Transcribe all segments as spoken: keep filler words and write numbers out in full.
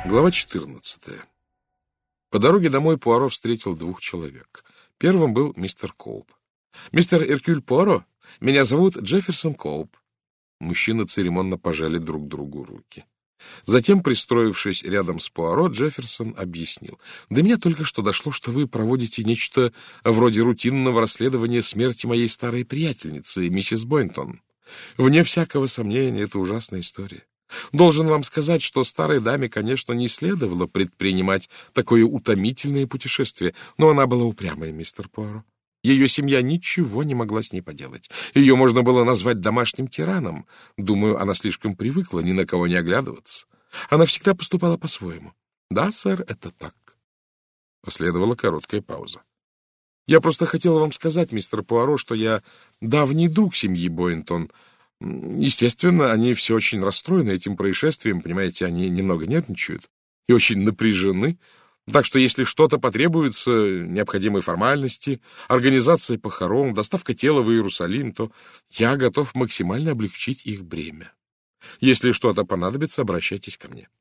Глава четырнадцатая. По дороге домой Пуаро встретил двух человек. Первым был мистер Коуп. «Мистер Эркюль Пуаро, меня зовут Джефферсон Коуп». Мужчины церемонно пожали друг другу руки. Затем, пристроившись рядом с Пуаро, Джефферсон объяснил. «До меня только что дошло, что вы проводите нечто вроде рутинного расследования смерти моей старой приятельницы, миссис Бойнтон. Вне всякого сомнения, это ужасная история. Должен вам сказать, что старой даме, конечно, не следовало предпринимать такое утомительное путешествие, но она была упрямая, мистер Пуаро. Ее семья ничего не могла с ней поделать. Ее можно было назвать домашним тираном. Думаю, она слишком привыкла ни на кого не оглядываться. Она всегда поступала по-своему. Да, сэр, это так». Последовала короткая пауза. «Я просто хотел вам сказать, мистер Пуаро, что я давний друг семьи Бойнтон. Естественно, они все очень расстроены этим происшествием, понимаете, они немного нервничают и очень напряжены. Так что если что-то потребуется, необходимые формальности, организация похорон, доставка тела в Иерусалим, то я готов максимально облегчить их бремя. Если что-то понадобится, обращайтесь ко мне».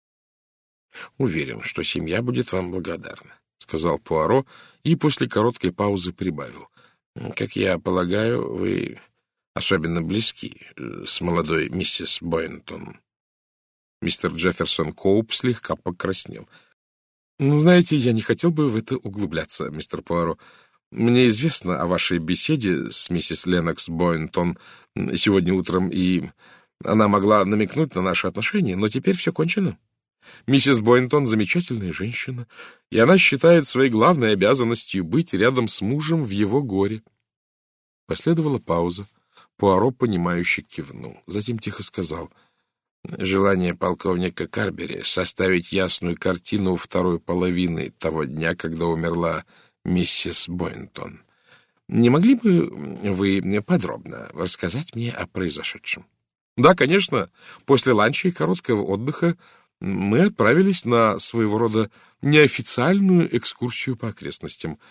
«Уверен, что семья будет вам благодарна», — сказал Пуаро и после короткой паузы прибавил. «Как я полагаю, вы особенно близки с молодой миссис Бойнтон». Мистер Джефферсон Коуп слегка покраснел. «Знаете, я не хотел бы в это углубляться, мистер Пуаро. Мне известно о вашей беседе с миссис Леннокс Бойнтон сегодня утром, и она могла намекнуть на наши отношения, но теперь все кончено. Миссис Бойнтон замечательная женщина, и она считает своей главной обязанностью быть рядом с мужем в его горе». Последовала пауза. Пуаро, понимающе кивнул. Затем тихо сказал: «Желание полковника Карбери составить ясную картину второй половины того дня, когда умерла миссис Бойнтон. Не могли бы вы подробно рассказать мне о произошедшем?» «Да, конечно. После ланча и короткого отдыха мы отправились на своего рода неофициальную экскурсию по окрестностям,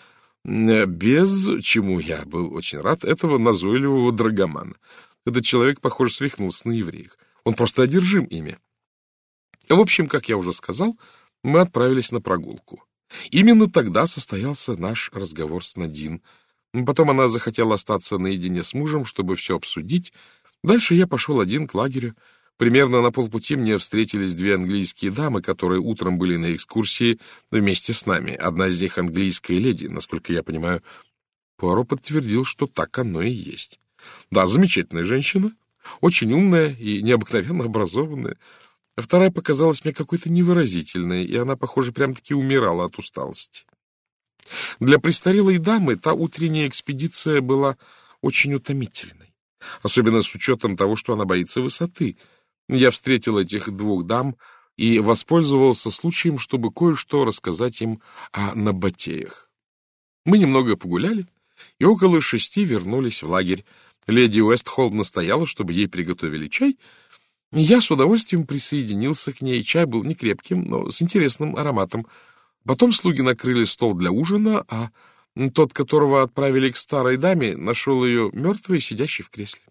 без, чему я был очень рад, этого назойливого драгомана. Этот человек, похоже, свихнулся на евреях. Он просто одержим ими. В общем, как я уже сказал, мы отправились на прогулку. Именно тогда состоялся наш разговор с Надин. Потом она захотела остаться наедине с мужем, чтобы все обсудить. Дальше я пошел один к лагерю. Примерно на полпути мне встретились две английские дамы, которые утром были на экскурсии вместе с нами. Одна из них английская леди, насколько я понимаю. Пуаро подтвердил, что так оно и есть. Да, замечательная женщина, очень умная и необыкновенно образованная. Вторая показалась мне какой-то невыразительной, и она, похоже, прям-таки умирала от усталости. Для престарелой дамы та утренняя экспедиция была очень утомительной, особенно с учетом того, что она боится высоты. Я встретил этих двух дам и воспользовался случаем, чтобы кое-что рассказать им о набатеях. Мы немного погуляли и около шести вернулись в лагерь. Леди Уэстхолм настояла, чтобы ей приготовили чай, и я с удовольствием присоединился к ней. Чай был не крепким, но с интересным ароматом. Потом слуги накрыли стол для ужина, а тот, которого отправили к старой даме, нашел ее мертвой, сидящей в кресле.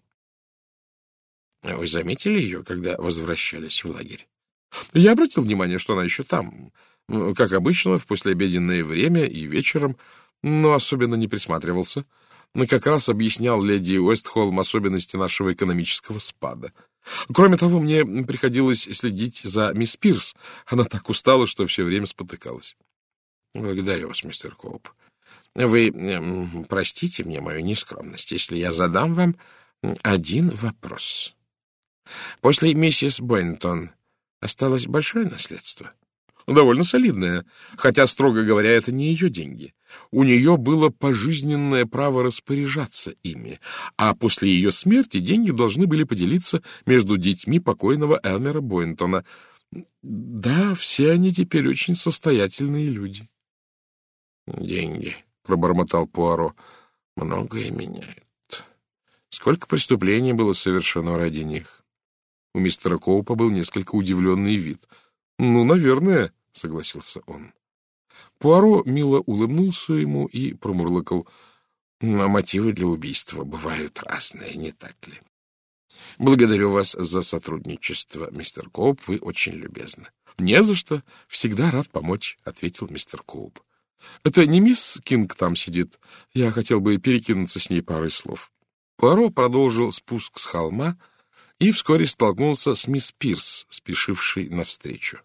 — Вы заметили ее, когда возвращались в лагерь? — Я обратил внимание, что она еще там, как обычно, в послеобеденное время и вечером, но особенно не присматривался. Как раз объяснял леди Уэстхолм особенности нашего экономического спада. Кроме того, мне приходилось следить за мисс Пирс. Она так устала, что все время спотыкалась. — Благодарю вас, мистер Коуп. Вы э, простите мне мою нескромность, если я задам вам один вопрос. После миссис Бойнтон осталось большое наследство? Довольно солидное, хотя, строго говоря, это не ее деньги. У нее было пожизненное право распоряжаться ими, а после ее смерти деньги должны были поделиться между детьми покойного Элмера Бойнтона. Да, все они теперь очень состоятельные люди. — Деньги, — пробормотал Пуаро, — многое меняют. Сколько преступлений было совершено ради них? У мистера Коупа был несколько удивленный вид. — Ну, наверное, — согласился он. Пуаро мило улыбнулся ему и промурлыкал: — Но мотивы для убийства бывают разные, не так ли? — Благодарю вас за сотрудничество, мистер Коуп, вы очень любезны. — Не за что. Всегда рад помочь, — ответил мистер Коуп. — Это не мисс Кинг там сидит? Я хотел бы перекинуться с ней парой слов. Пуаро продолжил спуск с холма и вскоре столкнулся с мисс Пирс, спешившей навстречу.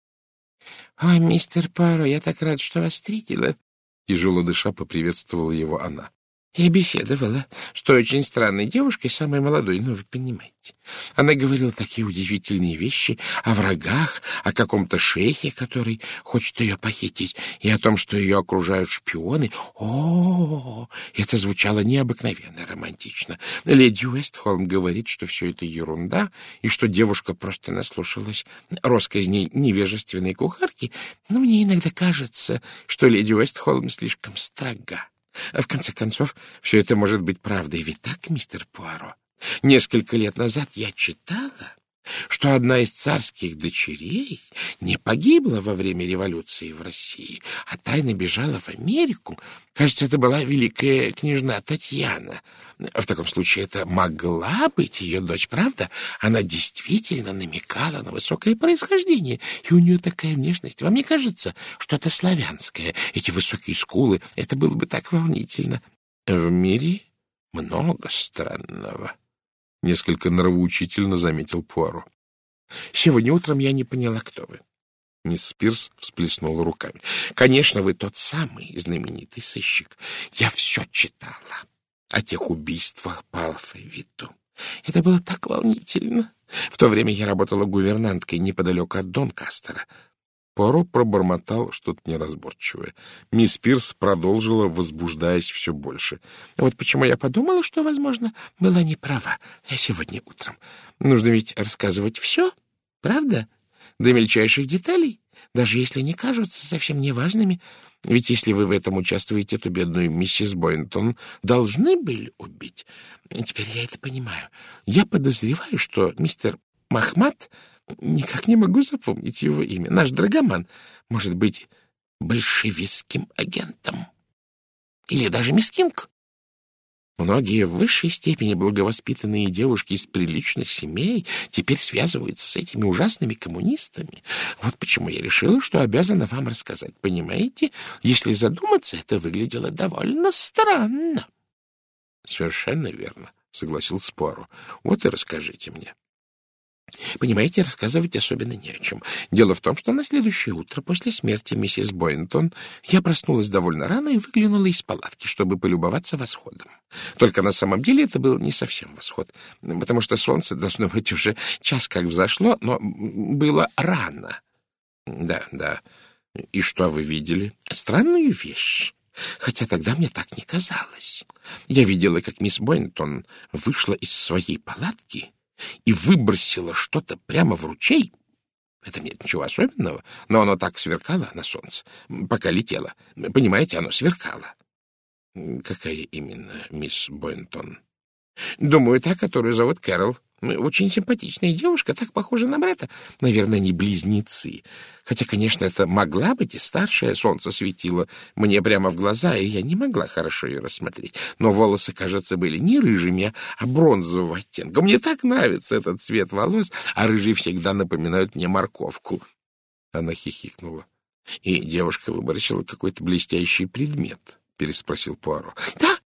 — Ой, мистер Пуаро, я так рад, что вас встретила, — тяжело дыша поприветствовала его она. Я беседовала с той очень странной девушкой, самой молодой, ну, вы понимаете. Она говорила такие удивительные вещи о врагах, о каком-то шейхе, который хочет ее похитить, и о том, что ее окружают шпионы. О, это звучало необыкновенно романтично. Леди Уэстхолм говорит, что все это ерунда, и что девушка просто наслушалась россказней невежественной кухарки, но мне иногда кажется, что леди Уэстхолм слишком строга. А в конце концов, все это может быть правдой. Ведь так, мистер Пуаро? Несколько лет назад я читала, что одна из царских дочерей не погибла во время революции в России, а тайно бежала в Америку. Кажется, это была великая княжна Татьяна. В таком случае это могла быть ее дочь, правда? Она действительно намекала на высокое происхождение, и у нее такая внешность. Вам не кажется, что-то славянское? Эти высокие скулы, это было бы так волнительно. В мире много странного. Несколько нравоучительно заметил Пуаро. — Сегодня утром я не поняла, кто вы. Мисс Пирс всплеснула руками. — Конечно, вы тот самый знаменитый сыщик. Я все читала о тех убийствах по алфавиту. Это было так волнительно. В то время я работала гувернанткой неподалеку от Донкастера. Пуаро пробормотал что-то неразборчивое. Мисс Пирс продолжила, возбуждаясь все больше. — Вот почему я подумала, что, возможно, была не права. Я сегодня утром. Нужно ведь рассказывать все, правда? До мельчайших деталей, даже если не кажутся совсем неважными. Ведь если вы в этом участвуете, то бедную миссис Бойнтон должны были убить. Теперь я это понимаю. Я подозреваю, что мистер Махмад... Никак не могу запомнить его имя. Наш драгоман может быть большевистским агентом. Или даже мисс Кинг. Многие в высшей степени благовоспитанные девушки из приличных семей теперь связываются с этими ужасными коммунистами. Вот почему я решила, что обязана вам рассказать. Понимаете, если задуматься, это выглядело довольно странно. — Совершенно верно, — согласился Пуаро. — Вот и расскажите мне. Понимаете, рассказывать особенно не о чем. Дело в том, что на следующее утро после смерти миссис Бойнтон я проснулась довольно рано и выглянула из палатки, чтобы полюбоваться восходом. Только на самом деле это был не совсем восход, потому что солнце, должно быть, уже час как взошло, но было рано. Да, да. И что вы видели? Странную вещь. Хотя тогда мне так не казалось. Я видела, как мисс Бойнтон вышла из своей палатки и выбросила что-то прямо в ручей. Это нет ничего особенного, но оно так сверкало на солнце, пока летело. Понимаете, оно сверкало. Какая именно мисс Бойнтон? Думаю, та, которую зовут Кэрол. Очень симпатичная девушка, так похожа на брата. Наверное, они близнецы. Хотя, конечно, это могла быть и старшее. Солнце светило мне прямо в глаза, и я не могла хорошо ее рассмотреть. Но волосы, кажется, были не рыжими, а бронзового оттенка. Мне так нравится этот цвет волос, а рыжие всегда напоминают мне морковку. Она хихикнула. — И девушка выбросила какой-то блестящий предмет, — переспросил Пуаро. — Да.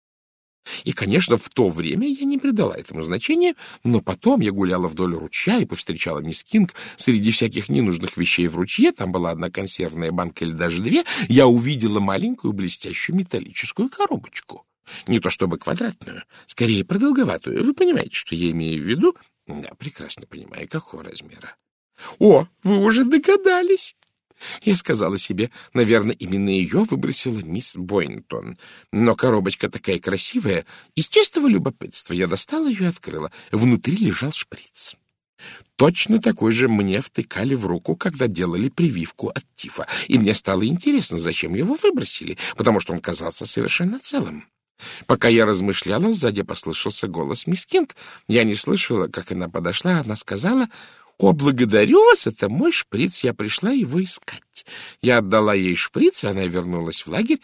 И, конечно, в то время я не придала этому значения, но потом я гуляла вдоль ручья и повстречала мисс Кинг. Среди всяких ненужных вещей в ручье, там была одна консервная банка или даже две, я увидела маленькую блестящую металлическую коробочку. Не то чтобы квадратную, скорее продолговатую. Вы понимаете, что я имею в виду? Да, прекрасно понимаю, какого размера. — О, вы уже догадались! Я сказала себе, наверное, именно ее выбросила мисс Бойнтон. Но коробочка такая красивая, из чистого любопытства я достала ее и открыла. Внутри лежал шприц. Точно такой же мне втыкали в руку, когда делали прививку от тифа. И мне стало интересно, зачем его выбросили, потому что он казался совершенно целым. Пока я размышляла, сзади послышался голос мисс Кинг. Я не слышала, как она подошла, она сказала... «О, благодарю вас, это мой шприц, я пришла его искать». Я отдала ей шприц, и она вернулась в лагерь.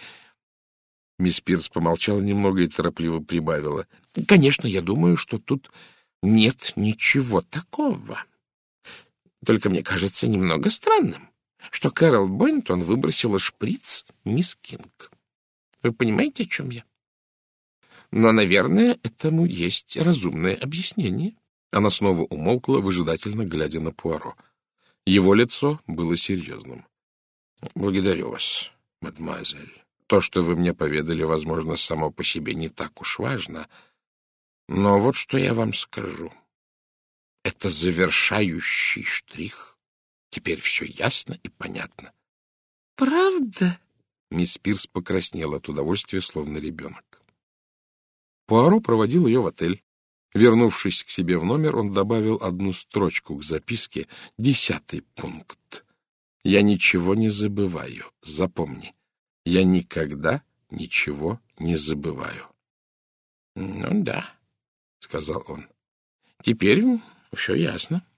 Мисс Пирс помолчала немного и торопливо прибавила. «Конечно, я думаю, что тут нет ничего такого. Только мне кажется немного странным, что Кэрол Бойнтон выбросила шприц мисс Кинг. Вы понимаете, о чем я? Но, наверное, этому есть разумное объяснение. Она снова умолкла, выжидательно глядя на Пуаро. Его лицо было серьезным. — Благодарю вас, мадемуазель. То, что вы мне поведали, возможно, само по себе не так уж важно. Но вот что я вам скажу. Это завершающий штрих. Теперь все ясно и понятно. — Правда? Мисс Пирс покраснела от удовольствия, словно ребенок. Пуаро проводил ее в отель. Вернувшись к себе в номер, он добавил одну строчку к записке, десятый пункт. «Я ничего не забываю. Запомни, я никогда ничего не забываю». — Ну да, — сказал он. — Теперь все ясно.